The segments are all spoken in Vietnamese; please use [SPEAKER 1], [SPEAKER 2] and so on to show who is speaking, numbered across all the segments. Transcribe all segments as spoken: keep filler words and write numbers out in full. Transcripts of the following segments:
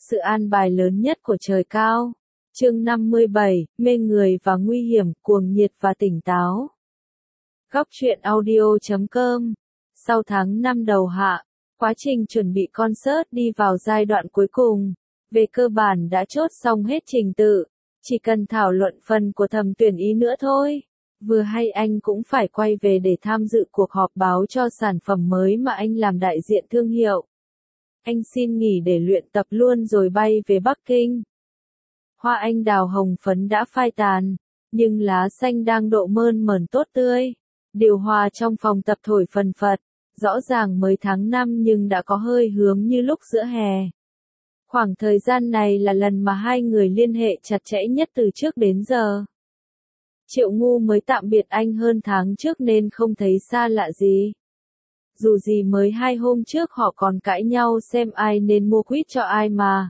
[SPEAKER 1] sự an bài lớn nhất của trời cao. Chương năm mươi bảy, mê người và nguy hiểm, cuồng nhiệt và tỉnh táo. Góc truyện audio chấm com. Sau tháng năm đầu hạ, quá trình chuẩn bị concert đi vào giai đoạn cuối cùng. Về cơ bản đã chốt xong hết trình tự, chỉ cần thảo luận phần của thẩm tuyển ý nữa thôi. Vừa hay anh cũng phải quay về để tham dự cuộc họp báo cho sản phẩm mới mà anh làm đại diện thương hiệu. Anh xin nghỉ để luyện tập luôn rồi bay về Bắc Kinh. Hoa anh đào hồng phấn đã phai tàn, nhưng lá xanh đang độ mơn mởn tốt tươi. Điều hòa trong phòng tập thổi phần phật, rõ ràng mới tháng năm nhưng đã có hơi hướng như lúc giữa hè. Khoảng thời gian này là lần mà hai người liên hệ chặt chẽ nhất từ trước đến giờ. Triệu Ngu mới tạm biệt anh hơn tháng trước nên không thấy xa lạ gì. Dù gì mới hai hôm trước họ còn cãi nhau xem ai nên mua quýt cho ai mà.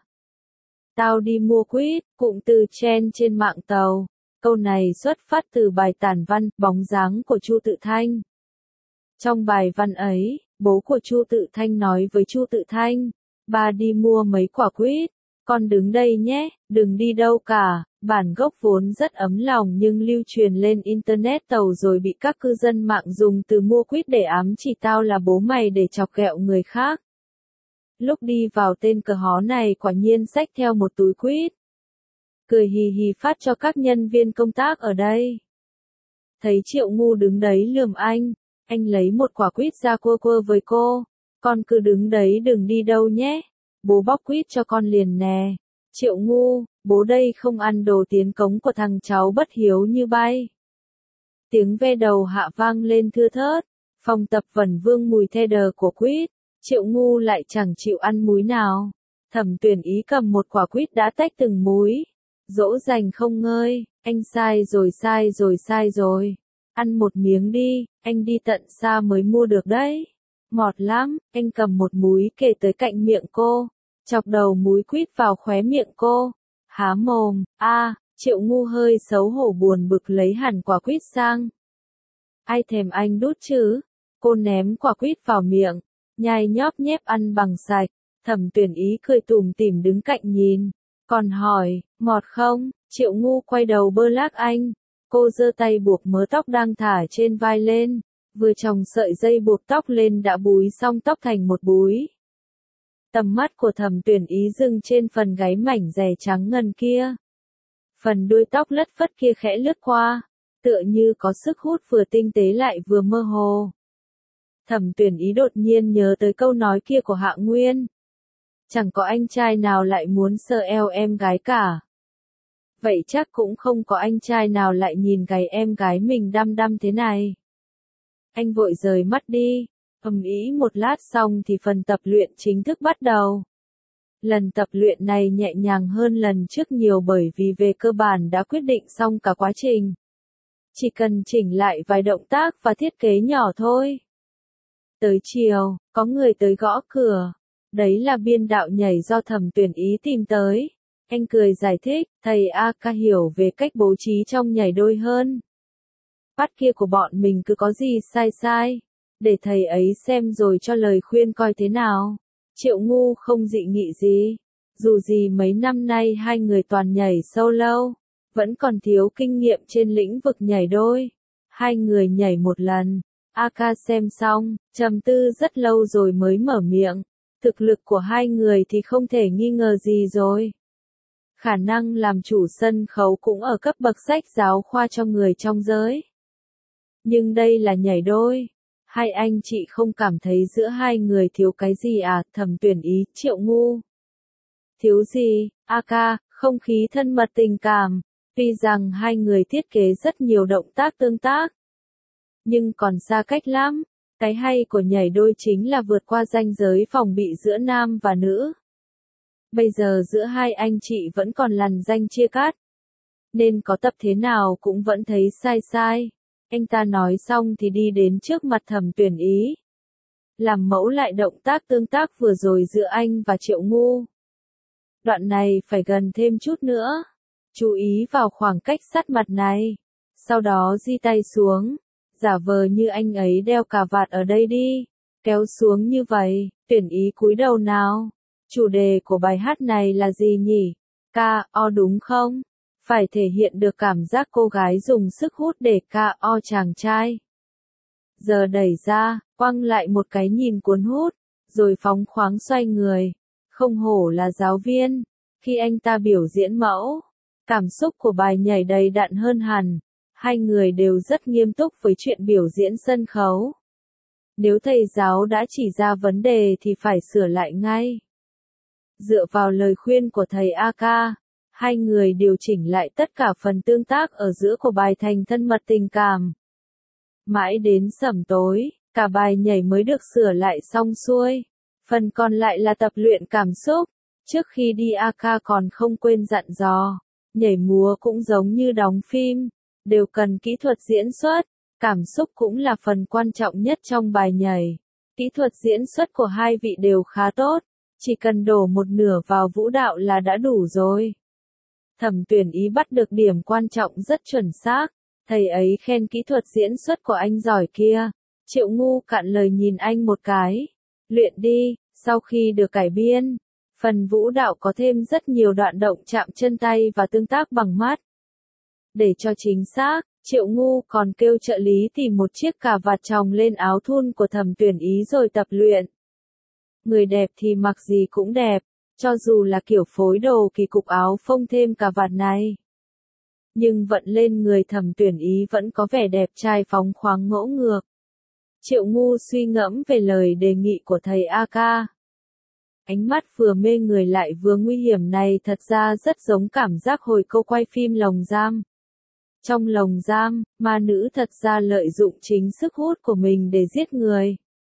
[SPEAKER 1] Tao đi mua quýt, cụm từ trend trên mạng tàu. Câu này xuất phát từ bài tản văn Bóng dáng của Chu Tự Thanh. Trong bài văn ấy, bố của Chu Tự Thanh nói với Chu Tự Thanh, ba đi mua mấy quả quýt, con đứng đây nhé, đừng đi đâu cả. Bản gốc vốn rất ấm lòng nhưng lưu truyền lên internet tàu rồi bị các cư dân mạng dùng từ mua quýt để ám chỉ tao là bố mày để chọc ghẹo người khác. Lúc đi vào tên cờ hó này quả nhiên xách theo một túi quýt. Cười hì hì phát cho các nhân viên công tác ở đây. Thấy Triệu Ngu đứng đấy lườm anh, anh lấy một quả quýt ra quơ quơ với cô. Con cứ đứng đấy đừng đi đâu nhé, bố bóc quýt cho con liền nè. Triệu Ngu, bố đây không ăn đồ tiến cống của thằng cháu bất hiếu như bay. Tiếng ve đầu hạ vang lên thưa thớt, phòng tập vẩn vương mùi the đờ của quýt. Triệu Ngu lại chẳng chịu ăn múi nào. Thẩm Tuyển Ý cầm một quả quýt đã tách từng múi, dỗ dành không ngơi, anh sai rồi sai rồi sai rồi. Ăn một miếng đi, anh đi tận xa mới mua được đấy. Ngọt lắm, anh cầm một múi kể tới cạnh miệng cô, chọc đầu múi quýt vào khóe miệng cô. Há mồm, a, à, Triệu Ngu hơi xấu hổ buồn bực lấy hẳn quả quýt sang. Ai thèm anh đút chứ? Cô ném quả quýt vào miệng, nhai nhóp nhép ăn bằng sạch. Thẩm Tuyển Ý cười tủm tỉm đứng cạnh nhìn, còn hỏi, ngọt không? Triệu Ngu quay đầu bơ lác anh. Cô giơ tay buộc mớ tóc đang thả trên vai lên, vừa tròng sợi dây buộc tóc lên đã búi xong tóc thành một búi. Tầm mắt của Thẩm Tuyển Ý dừng trên phần gáy mảnh dẻ trắng ngần kia. Phần đuôi tóc lất phất kia khẽ lướt qua, tựa như có sức hút vừa tinh tế lại vừa mơ hồ. Thẩm Tuyển Ý đột nhiên nhớ tới câu nói kia của Hạ Nguyên. Chẳng có anh trai nào lại muốn sờ eo em gái cả. Vậy chắc cũng không có anh trai nào lại nhìn gáy em gái mình đăm đăm thế này. Anh vội rời mắt đi. Ầm ĩ một lát xong thì phần tập luyện chính thức bắt đầu. Lần tập luyện này nhẹ nhàng hơn lần trước nhiều bởi vì về cơ bản đã quyết định xong cả quá trình. Chỉ cần chỉnh lại vài động tác và thiết kế nhỏ thôi. Tới chiều, có người tới gõ cửa. Đấy là biên đạo nhảy do Thẩm Tuyển Ý tìm tới. Anh cười giải thích, thầy a ca hiểu về cách bố trí trong nhảy đôi hơn. Phát kia của bọn mình cứ có gì sai sai. Để thầy ấy xem rồi cho lời khuyên coi thế nào. Triệu Ngu không dị nghị gì. Dù gì mấy năm nay hai người toàn nhảy solo, vẫn còn thiếu kinh nghiệm trên lĩnh vực nhảy đôi. Hai người nhảy một lần, a ca xem xong, trầm tư rất lâu rồi mới mở miệng. Thực lực của hai người thì không thể nghi ngờ gì rồi. Khả năng làm chủ sân khấu cũng ở cấp bậc sách giáo khoa cho người trong giới. Nhưng đây là nhảy đôi. Hai anh chị không cảm thấy giữa hai người thiếu cái gì à? Thẩm Tuyển Ý, Triệu Ngu. Thiếu gì? A ca, không khí thân mật tình cảm. Tuy rằng hai người thiết kế rất nhiều động tác tương tác, nhưng còn xa cách lắm. Cái hay của nhảy đôi chính là vượt qua ranh giới phòng bị giữa nam và nữ. Bây giờ giữa hai anh chị vẫn còn lằn ranh chia cắt, nên có tập thế nào cũng vẫn thấy sai sai. Anh ta nói xong thì đi đến trước mặt Thẩm Tuyển Ý, làm mẫu lại động tác tương tác vừa rồi giữa anh và Triệu Ngu. Đoạn này phải gần thêm chút nữa. Chú ý vào khoảng cách sát mặt này. Sau đó di tay xuống, giả vờ như anh ấy đeo cà vạt ở đây đi. Kéo xuống như vậy, Tuyển Ý cúi đầu nào. Chủ đề của bài hát này là gì nhỉ? Ca o đúng không? Phải thể hiện được cảm giác cô gái dùng sức hút để ca o chàng trai. Giờ đẩy ra, quăng lại một cái nhìn cuốn hút, rồi phóng khoáng xoay người. Không hổ là giáo viên, khi anh ta biểu diễn mẫu, cảm xúc của bài nhảy đầy đặn hơn hẳn. Hai người đều rất nghiêm túc với chuyện biểu diễn sân khấu. Nếu thầy giáo đã chỉ ra vấn đề thì phải sửa lại ngay. Dựa vào lời khuyên của thầy a ca, hai người điều chỉnh lại tất cả phần tương tác ở giữa của bài thành thân mật tình cảm. Mãi đến sẩm tối, cả bài nhảy mới được sửa lại xong xuôi. Phần còn lại là tập luyện cảm xúc. Trước khi đi a ca còn không quên dặn dò, nhảy múa cũng giống như đóng phim, đều cần kỹ thuật diễn xuất. Cảm xúc cũng là phần quan trọng nhất trong bài nhảy. Kỹ thuật diễn xuất của hai vị đều khá tốt, chỉ cần đổ một nửa vào vũ đạo là đã đủ rồi. Thẩm Tuyển Ý bắt được điểm quan trọng rất chuẩn xác, thầy ấy khen kỹ thuật diễn xuất của anh giỏi kia. Triệu Ngu cạn lời nhìn anh một cái. Luyện đi, sau khi được cải biên, phần vũ đạo có thêm rất nhiều đoạn động chạm chân tay và tương tác bằng mắt. Để cho chính xác, Triệu Ngu còn kêu trợ lý tìm một chiếc cà vạt chồng lên áo thun của Thẩm Tuyển Ý rồi tập luyện. Người đẹp thì mặc gì cũng đẹp, cho dù là kiểu phối đồ kỳ cục áo phông thêm cà vạt này. Nhưng vận lên người Thẩm Tuyển Ý vẫn có vẻ đẹp trai phóng khoáng ngỗ ngược. Triệu Ngu suy ngẫm về lời đề nghị của thầy a ca. Ánh mắt vừa mê người lại vừa nguy hiểm này thật ra rất giống cảm giác hồi câu quay phim Lồng Giam. Trong Lồng Giam, ma nữ thật ra lợi dụng chính sức hút của mình để giết người.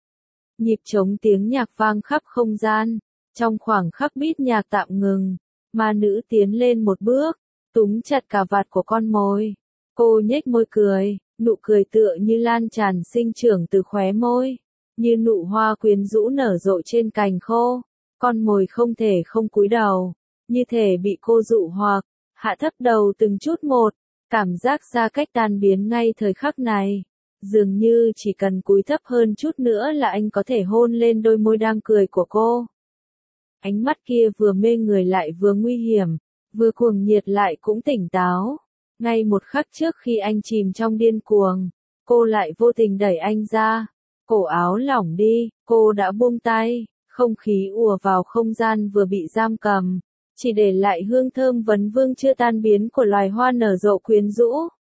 [SPEAKER 1] Nhịp trống tiếng nhạc vang khắp không gian. Trong khoảng khắc beat nhạc tạm ngừng, ma nữ tiến lên một bước, túm chặt cà vạt của con mồi. Cô nhếch môi cười, nụ cười tựa như lan tràn sinh trưởng từ khóe môi, như nụ hoa quyến rũ nở rộ trên cành khô. Con mồi không thể không cúi đầu, như thể bị cô dụ hoặc, hạ thấp đầu từng chút một. Cảm giác xa cách tan biến ngay thời khắc này. Dường như chỉ cần cúi thấp hơn chút nữa là anh có thể hôn lên đôi môi đang cười của cô. Ánh mắt kia vừa mê người lại vừa nguy hiểm, vừa cuồng nhiệt lại cũng tỉnh táo. Ngay một khắc trước khi anh chìm trong điên cuồng, cô lại vô tình đẩy anh ra. Cổ áo lỏng đi, cô đã buông tay, không khí ùa vào không gian vừa bị giam cầm. Chỉ để lại hương thơm vấn vương chưa tan biến của loài hoa nở rộ quyến rũ.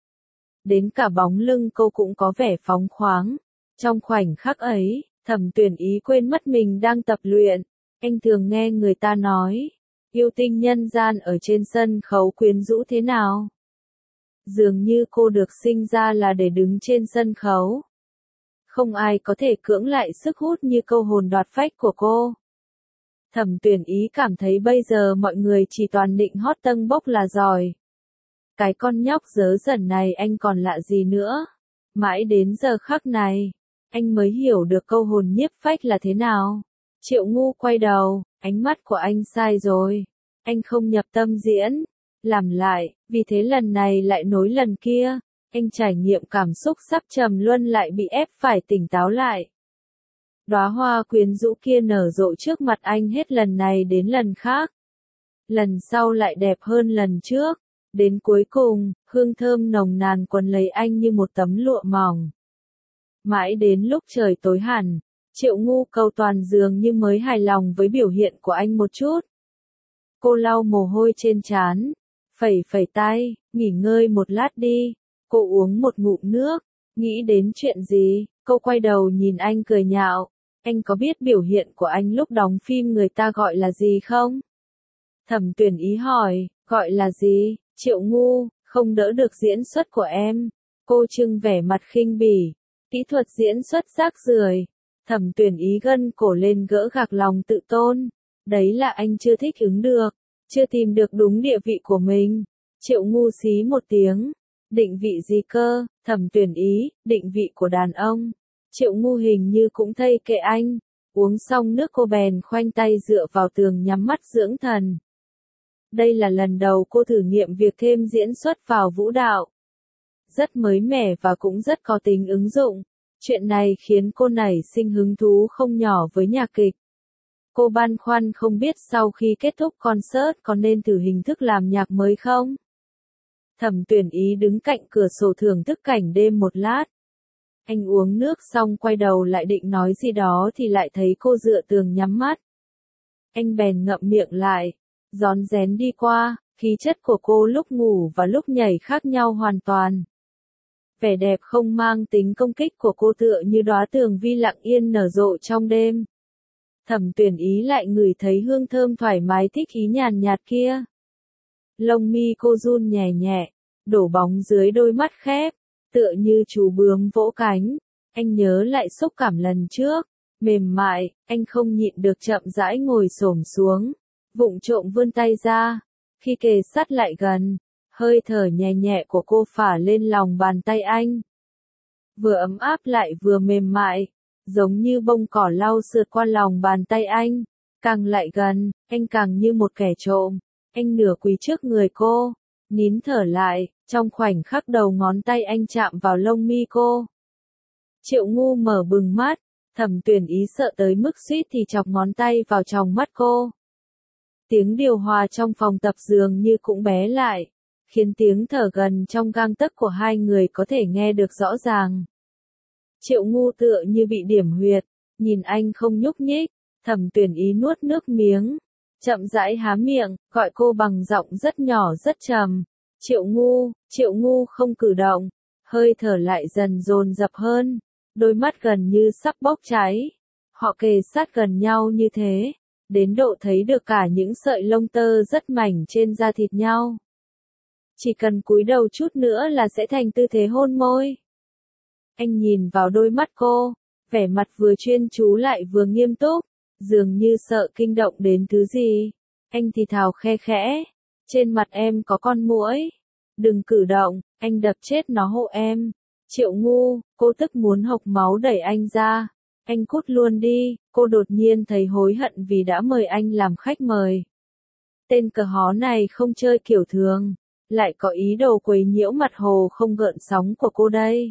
[SPEAKER 1] Đến cả bóng lưng cô cũng có vẻ phóng khoáng. Trong khoảnh khắc ấy, Thẩm Tuyển Ý quên mất mình đang tập luyện. Anh thường nghe người ta nói, yêu tinh nhân gian ở trên sân khấu quyến rũ thế nào. Dường như cô được sinh ra là để đứng trên sân khấu. Không ai có thể cưỡng lại sức hút như câu hồn đoạt phách của cô. Thẩm Tuyển Ý cảm thấy bây giờ mọi người chỉ toàn định hót tâng bốc là giỏi. Cái con nhóc dớ dẩn này anh còn lạ gì nữa. Mãi đến giờ khắc này, anh mới hiểu được câu hồn nhiếp phách là thế nào. Triệu Ngu quay đầu, ánh mắt của anh sai rồi. Anh không nhập tâm diễn, làm lại, vì thế lần này lại nối lần kia. Anh trải nghiệm cảm xúc sắp trầm luân lại bị ép phải tỉnh táo lại. Đóa hoa quyến rũ kia nở rộ trước mặt anh hết lần này đến lần khác. Lần sau lại đẹp hơn lần trước. Đến cuối cùng, hương thơm nồng nàn quấn lấy anh như một tấm lụa mỏng. Mãi đến lúc trời tối hẳn, Triệu Ngu cầu toàn dường như mới hài lòng với biểu hiện của anh một chút. Cô lau mồ hôi trên trán, phẩy phẩy tay, nghỉ ngơi một lát đi. Cô uống một ngụm nước, nghĩ đến chuyện gì, cô quay đầu nhìn anh cười nhạo. Anh có biết biểu hiện của anh lúc đóng phim người ta gọi là gì không? Thẩm Tuyển Ý hỏi, gọi là gì? Triệu Ngu, không đỡ được diễn xuất của em. Cô trưng vẻ mặt khinh bỉ. Kỹ thuật diễn xuất rác rưởi. Thẩm Tuyển Ý gân cổ lên gỡ gạc lòng tự tôn. Đấy là anh chưa thích ứng được, chưa tìm được đúng địa vị của mình. Triệu Ngu xí một tiếng. Định vị gì cơ? Thẩm Tuyển Ý, định vị của đàn ông. Triệu Ngu hình như cũng thay kệ anh. Uống xong nước cô bèn khoanh tay dựa vào tường nhắm mắt dưỡng thần. Đây là lần đầu cô thử nghiệm việc thêm diễn xuất vào vũ đạo. Rất mới mẻ và cũng rất có tính ứng dụng. Chuyện này khiến cô nảy sinh hứng thú không nhỏ với nhạc kịch. Cô băn khoăn không biết sau khi kết thúc concert có nên thử hình thức làm nhạc mới không? Thẩm Tuyển Ý đứng cạnh cửa sổ thưởng thức cảnh đêm một lát. Anh uống nước xong quay đầu lại định nói gì đó thì lại thấy cô dựa tường nhắm mắt. Anh bèn ngậm miệng lại, rón rén đi qua, khí chất của cô lúc ngủ và lúc nhảy khác nhau hoàn toàn. Vẻ đẹp không mang tính công kích của cô tựa như đóa tường vi lặng yên nở rộ trong đêm. Thẩm Tuyển Ý lại ngửi thấy hương thơm thoải mái thích ý nhàn nhạt kia. Lông mi cô run nhẹ nhẹ, đổ bóng dưới đôi mắt khép, tựa như chú bướm vỗ cánh. Anh nhớ lại xúc cảm lần trước, mềm mại, anh không nhịn được chậm rãi ngồi xổm xuống, vụng trộm vươn tay ra. Khi kề sát lại gần, hơi thở nhẹ nhẹ của cô phả lên lòng bàn tay anh. Vừa ấm áp lại vừa mềm mại, giống như bông cỏ lau sượt qua lòng bàn tay anh. Càng lại gần, anh càng như một kẻ trộm. Anh nửa quỳ trước người cô, nín thở lại, trong khoảnh khắc đầu ngón tay anh chạm vào lông mi cô. Triệu Ngu mở bừng mắt, Thẩm Tuyển Ý sợ tới mức suýt thì chọc ngón tay vào tròng mắt cô. Tiếng điều hòa trong phòng tập dường như cũng bé lại, khiến tiếng thở gần trong gang tấc của hai người có thể nghe được rõ ràng. Triệu Ngu tựa như bị điểm huyệt, nhìn anh không nhúc nhích, Thẩm Tuyển Ý nuốt nước miếng, chậm rãi há miệng, gọi cô bằng giọng rất nhỏ rất trầm. Triệu Ngu, Triệu Ngu không cử động, hơi thở lại dần dồn dập hơn, đôi mắt gần như sắp bốc cháy. Họ kề sát gần nhau như thế, đến độ thấy được cả những sợi lông tơ rất mảnh trên da thịt nhau. Chỉ cần cúi đầu chút nữa là sẽ thành tư thế hôn môi. Anh nhìn vào đôi mắt cô, vẻ mặt vừa chuyên chú lại vừa nghiêm túc, dường như sợ kinh động đến thứ gì. Anh thì thào khe khẽ, trên mặt em có con muỗi. Đừng cử động, anh đập chết nó hộ em. Triệu Ngu, cô tức muốn hộc máu đẩy anh ra. Anh cút luôn đi, cô đột nhiên thấy hối hận vì đã mời anh làm khách mời. Tên cờ hó này không chơi kiểu thường, lại có ý đồ quấy nhiễu mặt hồ không gợn sóng của cô đây.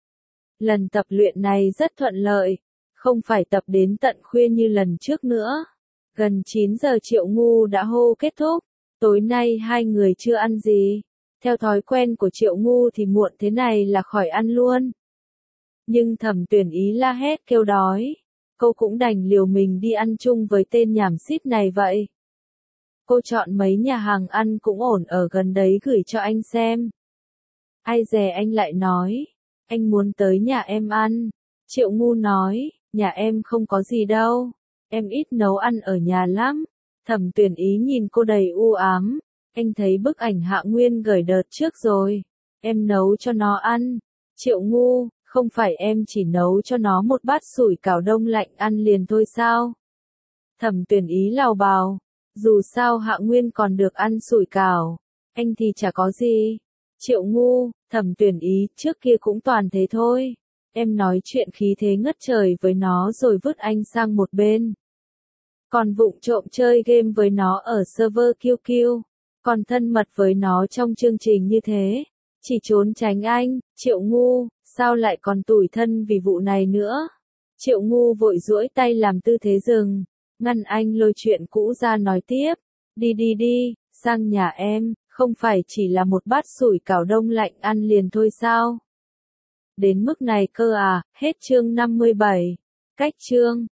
[SPEAKER 1] Lần tập luyện này rất thuận lợi, không phải tập đến tận khuya như lần trước nữa. Gần chín giờ Triệu Ngu đã hô kết thúc, tối nay hai người chưa ăn gì. Theo thói quen của Triệu Ngu thì muộn thế này là khỏi ăn luôn. Nhưng Thẩm Tuyển Ý la hét kêu đói, cô cũng đành liều mình đi ăn chung với tên nhảm xít này vậy. Cô chọn mấy nhà hàng ăn cũng ổn ở gần đấy gửi cho anh xem. Ai dè anh lại nói, anh muốn tới nhà em ăn. Triệu Ngu nói, nhà em không có gì đâu, em ít nấu ăn ở nhà lắm. Thẩm Tuyển Ý nhìn cô đầy u ám, anh thấy bức ảnh Hạ Nguyên gửi đợt trước rồi, em nấu cho nó ăn. Triệu Ngu, không phải em chỉ nấu cho nó một bát sủi cảo đông lạnh ăn liền thôi sao? Thẩm Tuyển Ý lào bào, dù sao Hạ Nguyên còn được ăn sủi cảo, anh thì chả có gì. Triệu Ngu, Thẩm Tuyển Ý, trước kia cũng toàn thế thôi. Em nói chuyện khí thế ngất trời với nó rồi vứt anh sang một bên. Còn vụng trộm chơi game với nó ở server Q Q. Còn thân mật với nó trong chương trình như thế. Chỉ trốn tránh anh. Triệu Ngu, sao lại còn tủi thân vì vụ này nữa? Triệu Ngu vội duỗi tay làm tư thế dừng, ngăn anh lôi chuyện cũ ra nói tiếp. Đi đi đi, sang nhà em, không phải chỉ là một bát sủi cảo đông lạnh ăn liền thôi sao? Đến mức này cơ à, hết chương năm mươi bảy. Cách chương